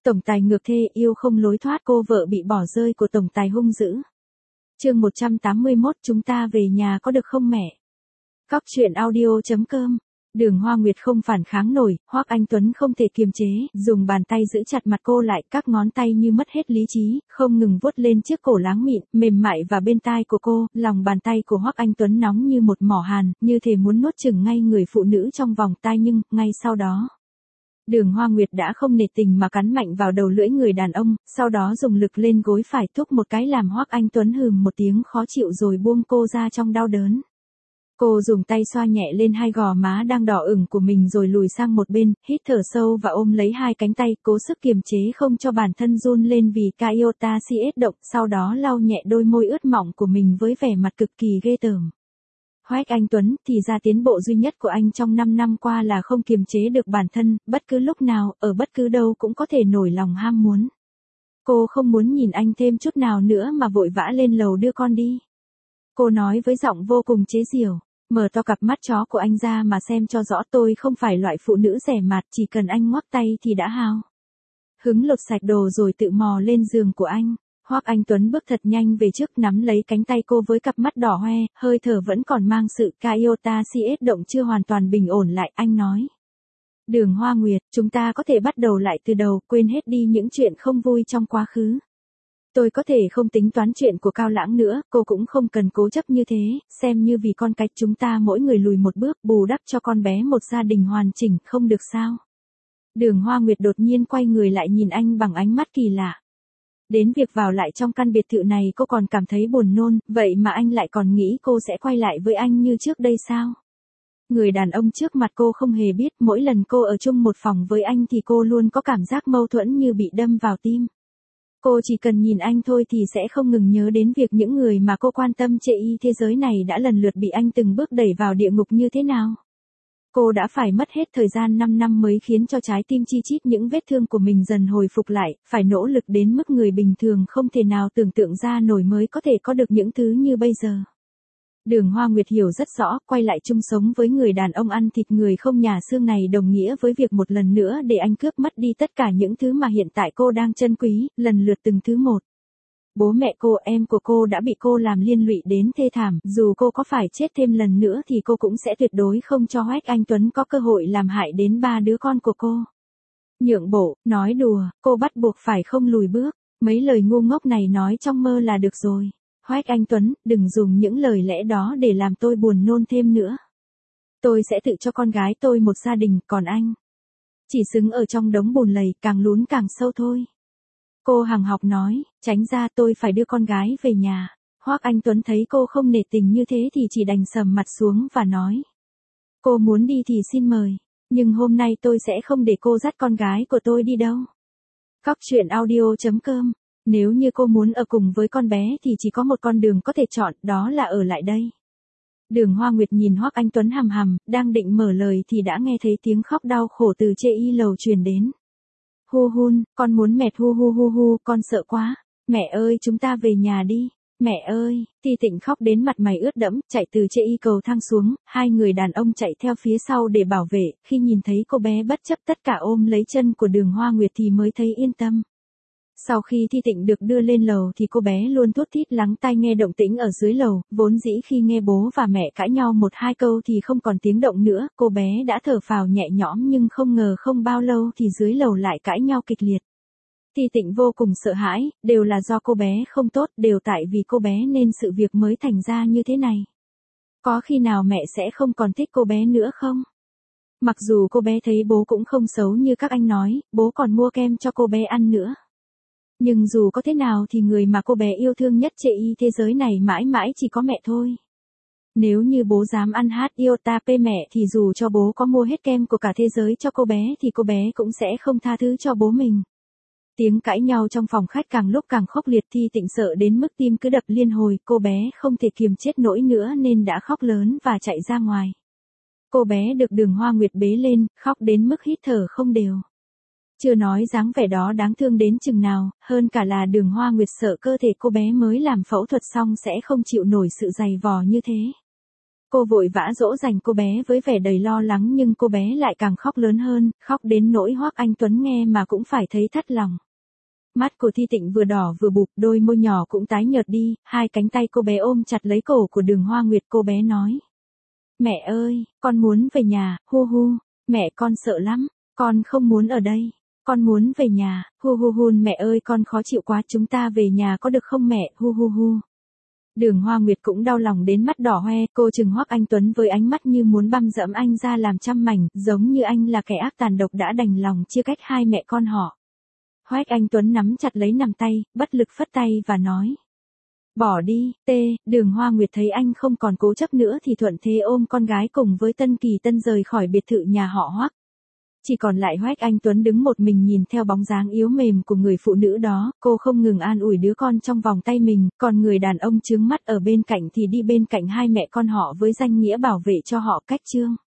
Tổng tài ngược thê yêu không lối thoát, cô vợ bị bỏ rơi của tổng tài hung dữ. Chương 181, chúng ta về nhà có được không mẹ? Cóc truyện audio.com. Đường Hoa Nguyệt không phản kháng nổi, Hoắc Anh Tuấn không thể kiềm chế, dùng bàn tay giữ chặt mặt cô lại, các ngón tay như mất hết lý trí, không ngừng vuốt lên chiếc cổ láng mịn, mềm mại và bên tai của cô, lòng bàn tay của Hoắc Anh Tuấn nóng như một mỏ hàn, như thể muốn nuốt chửng ngay người phụ nữ trong vòng tai, nhưng ngay sau đó, Đường Hoa Nguyệt đã không nể tình mà cắn mạnh vào đầu lưỡi người đàn ông, sau đó dùng lực lên gối phải thúc một cái làm Hoắc Anh Tuấn hừm một tiếng khó chịu rồi buông cô ra trong đau đớn. Cô dùng tay xoa nhẹ lên hai gò má đang đỏ ửng của mình rồi lùi sang một bên, hít thở sâu và ôm lấy hai cánh tay, cố sức kiềm chế không cho bản thân run lên vì Iota CS động, sau đó lau nhẹ đôi môi ướt mọng của mình với vẻ mặt cực kỳ ghê tởm. Hoắc Anh Tuấn, thì ra tiến bộ duy nhất của anh trong 5 năm qua là không kiềm chế được bản thân, bất cứ lúc nào, ở bất cứ đâu cũng có thể nổi lòng ham muốn. Cô không muốn nhìn anh thêm chút nào nữa mà vội vã lên lầu đưa con đi. Cô nói với giọng vô cùng chế giễu, mở to cặp mắt chó của anh ra mà xem cho rõ, tôi không phải loại phụ nữ rẻ mạt, chỉ cần anh ngoắc tay thì đã hao hứng lột sạch đồ rồi tự mò lên giường của anh. Hoắc Anh Tuấn bước thật nhanh về trước, nắm lấy cánh tay cô với cặp mắt đỏ hoe, hơi thở vẫn còn mang sự Iota CS động chưa hoàn toàn bình ổn lại, anh nói. Đường Hoa Nguyệt, chúng ta có thể bắt đầu lại từ đầu, quên hết đi những chuyện không vui trong quá khứ. Tôi có thể không tính toán chuyện của Cao Lãng nữa, cô cũng không cần cố chấp như thế, xem như vì con cái chúng ta mỗi người lùi một bước, bù đắp cho con bé một gia đình hoàn chỉnh, không được sao? Đường Hoa Nguyệt đột nhiên quay người lại nhìn anh bằng ánh mắt kỳ lạ. Đến việc vào lại trong căn biệt thự này cô còn cảm thấy buồn nôn, vậy mà anh lại còn nghĩ cô sẽ quay lại với anh như trước đây sao? Người đàn ông trước mặt cô không hề biết, mỗi lần cô ở chung một phòng với anh thì cô luôn có cảm giác mâu thuẫn như bị đâm vào tim. Cô chỉ cần nhìn anh thôi thì sẽ không ngừng nhớ đến việc những người mà cô quan tâm trên thế giới này đã lần lượt bị anh từng bước đẩy vào địa ngục như thế nào. Cô đã phải mất hết thời gian 5 năm mới khiến cho trái tim chi chít những vết thương của mình dần hồi phục lại, phải nỗ lực đến mức người bình thường không thể nào tưởng tượng ra nổi mới có thể có được những thứ như bây giờ. Đường Hoa Nguyệt hiểu rất rõ, quay lại chung sống với người đàn ông ăn thịt người không nhà xương này đồng nghĩa với việc một lần nữa để anh cướp mất đi tất cả những thứ mà hiện tại cô đang trân quý, lần lượt từng thứ một. Bố mẹ cô, em của cô đã bị cô làm liên lụy đến thê thảm, dù cô có phải chết thêm lần nữa thì cô cũng sẽ tuyệt đối không cho Hoắc Anh Tuấn có cơ hội làm hại đến 3 đứa con của cô. Nhượng bộ, nói đùa, cô bắt buộc phải không lùi bước, mấy lời ngu ngốc này nói trong mơ là được rồi. Hoắc Anh Tuấn, đừng dùng những lời lẽ đó để làm tôi buồn nôn thêm nữa. Tôi sẽ tự cho con gái tôi một gia đình, còn anh chỉ xứng ở trong đống bùn lầy, càng lún càng sâu thôi. Cô hằng học nói, tránh ra, tôi phải đưa con gái về nhà. Hoắc Anh Tuấn thấy cô không nể tình như thế thì chỉ đành sầm mặt xuống và nói. Cô muốn đi thì xin mời, nhưng hôm nay tôi sẽ không để cô dắt con gái của tôi đi đâu. Cóc truyện audio.com. Nếu như cô muốn ở cùng với con bé thì chỉ có một con đường có thể chọn, đó là ở lại đây. Đường Hoa Nguyệt nhìn Hoắc Anh Tuấn hằm hằm, đang định mở lời thì đã nghe thấy tiếng khóc đau khổ từ trên lầu truyền đến. Hu hun, con muốn mệt, hu hu hu hu, con sợ quá. Mẹ ơi, chúng ta về nhà đi. Mẹ ơi, Thi Tịnh khóc đến mặt mày ướt đẫm, chạy từ trên cầu thang xuống, hai người đàn ông chạy theo phía sau để bảo vệ, khi nhìn thấy cô bé bất chấp tất cả ôm lấy chân của Đường Hoa Nguyệt thì mới thấy yên tâm. Sau khi Thi Tịnh được đưa lên lầu thì cô bé luôn thút thít lắng tai nghe động tĩnh ở dưới lầu, vốn dĩ khi nghe bố và mẹ cãi nhau 1-2 câu thì không còn tiếng động nữa, cô bé đã thở phào nhẹ nhõm nhưng không ngờ không bao lâu thì dưới lầu lại cãi nhau kịch liệt. Thi Tịnh vô cùng sợ hãi, đều là do cô bé không tốt, đều tại vì cô bé nên sự việc mới thành ra như thế này. Có khi nào mẹ sẽ không còn thích cô bé nữa không? Mặc dù cô bé thấy bố cũng không xấu như các anh nói, bố còn mua kem cho cô bé ăn nữa. Nhưng dù có thế nào thì người mà cô bé yêu thương nhất trên thế giới này mãi mãi chỉ có mẹ thôi. Nếu như bố dám ăn Iota P mẹ thì dù cho bố có mua hết kem của cả thế giới cho cô bé thì cô bé cũng sẽ không tha thứ cho bố mình. Tiếng cãi nhau trong phòng khách càng lúc càng khốc liệt, Thi Tịnh sợ đến mức tim cứ đập liên hồi, cô bé không thể kiềm chết nổi nữa nên đã khóc lớn và chạy ra ngoài. Cô bé được Đường Hoa Nguyệt bế lên, khóc đến mức hít thở không đều. Chưa nói dáng vẻ đó đáng thương đến chừng nào, hơn cả là Đường Hoa Nguyệt sợ cơ thể cô bé mới làm phẫu thuật xong sẽ không chịu nổi sự dày vò như thế. Cô vội vã dỗ dành cô bé với vẻ đầy lo lắng nhưng cô bé lại càng khóc lớn hơn, khóc đến nỗi Hoắc Anh Tuấn nghe mà cũng phải thấy thất lòng. Mắt của Thi Tịnh vừa đỏ vừa bụp, đôi môi nhỏ cũng tái nhợt đi, hai cánh tay cô bé ôm chặt lấy cổ của Đường Hoa Nguyệt, cô bé nói. Mẹ ơi, con muốn về nhà, hu hu, mẹ con sợ lắm, con không muốn ở đây, con muốn về nhà, hu hu hu, mẹ ơi con khó chịu quá, chúng ta về nhà có được không mẹ, hu hu hu. Đường Hoa Nguyệt cũng đau lòng đến mắt đỏ hoe, cô trừng Hoắc Anh Tuấn với ánh mắt như muốn băm dẫm anh ra làm trăm mảnh, giống như anh là kẻ ác tàn độc đã đành lòng chia cách hai mẹ con họ. Hoắc Anh Tuấn nắm chặt lấy nằm tay, bất lực phất tay và nói. Bỏ đi, Đường Hoa Nguyệt thấy anh không còn cố chấp nữa thì thuận thế ôm con gái cùng với Tân Kỳ Tân rời khỏi biệt thự nhà họ Hoắc. Chỉ còn lại Hoắc Anh Tuấn đứng một mình nhìn theo bóng dáng yếu mềm của người phụ nữ đó, cô không ngừng an ủi đứa con trong vòng tay mình, còn người đàn ông trướng mắt ở bên cạnh thì đi bên cạnh hai mẹ con họ với danh nghĩa bảo vệ cho họ cách chương.